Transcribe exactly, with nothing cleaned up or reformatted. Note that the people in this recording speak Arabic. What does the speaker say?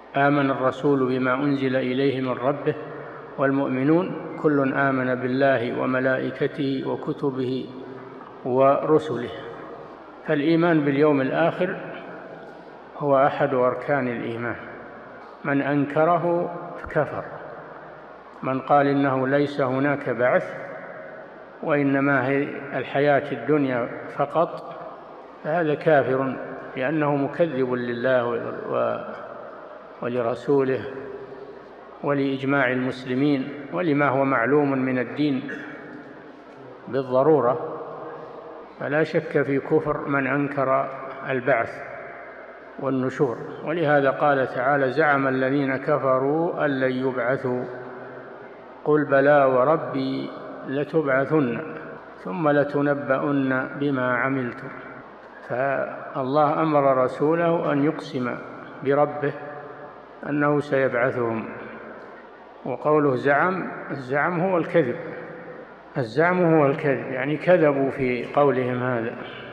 آمن الرسول بما أنزل إليه من ربه والمؤمنون كل آمن بالله وملائكته وكتبه ورسله. فالإيمان باليوم الآخر هو أحد أركان الإيمان، من أنكره كفر. من قال إنه ليس هناك بعث وإنما هي الحياة الدنيا فقط فهذا كافر، لأنه مكذب لله ولرسوله ولإجماع المسلمين ولما هو معلوم من الدين بالضرورة. فلا شك في كفر من أنكر البعث والنشور. ولهذا قال تعالى: زعم الذين كفروا أن لن يبعثوا قل بلى وربي لتبعثن ثم لتنبؤن بما عملتم. فالله أمر رسوله أن يقسم بربه أنه سيبعثهم. وقوله زعم، الزعم هو الكذب، الزعم هو الكذب، يعني كذبوا في قولهم هذا.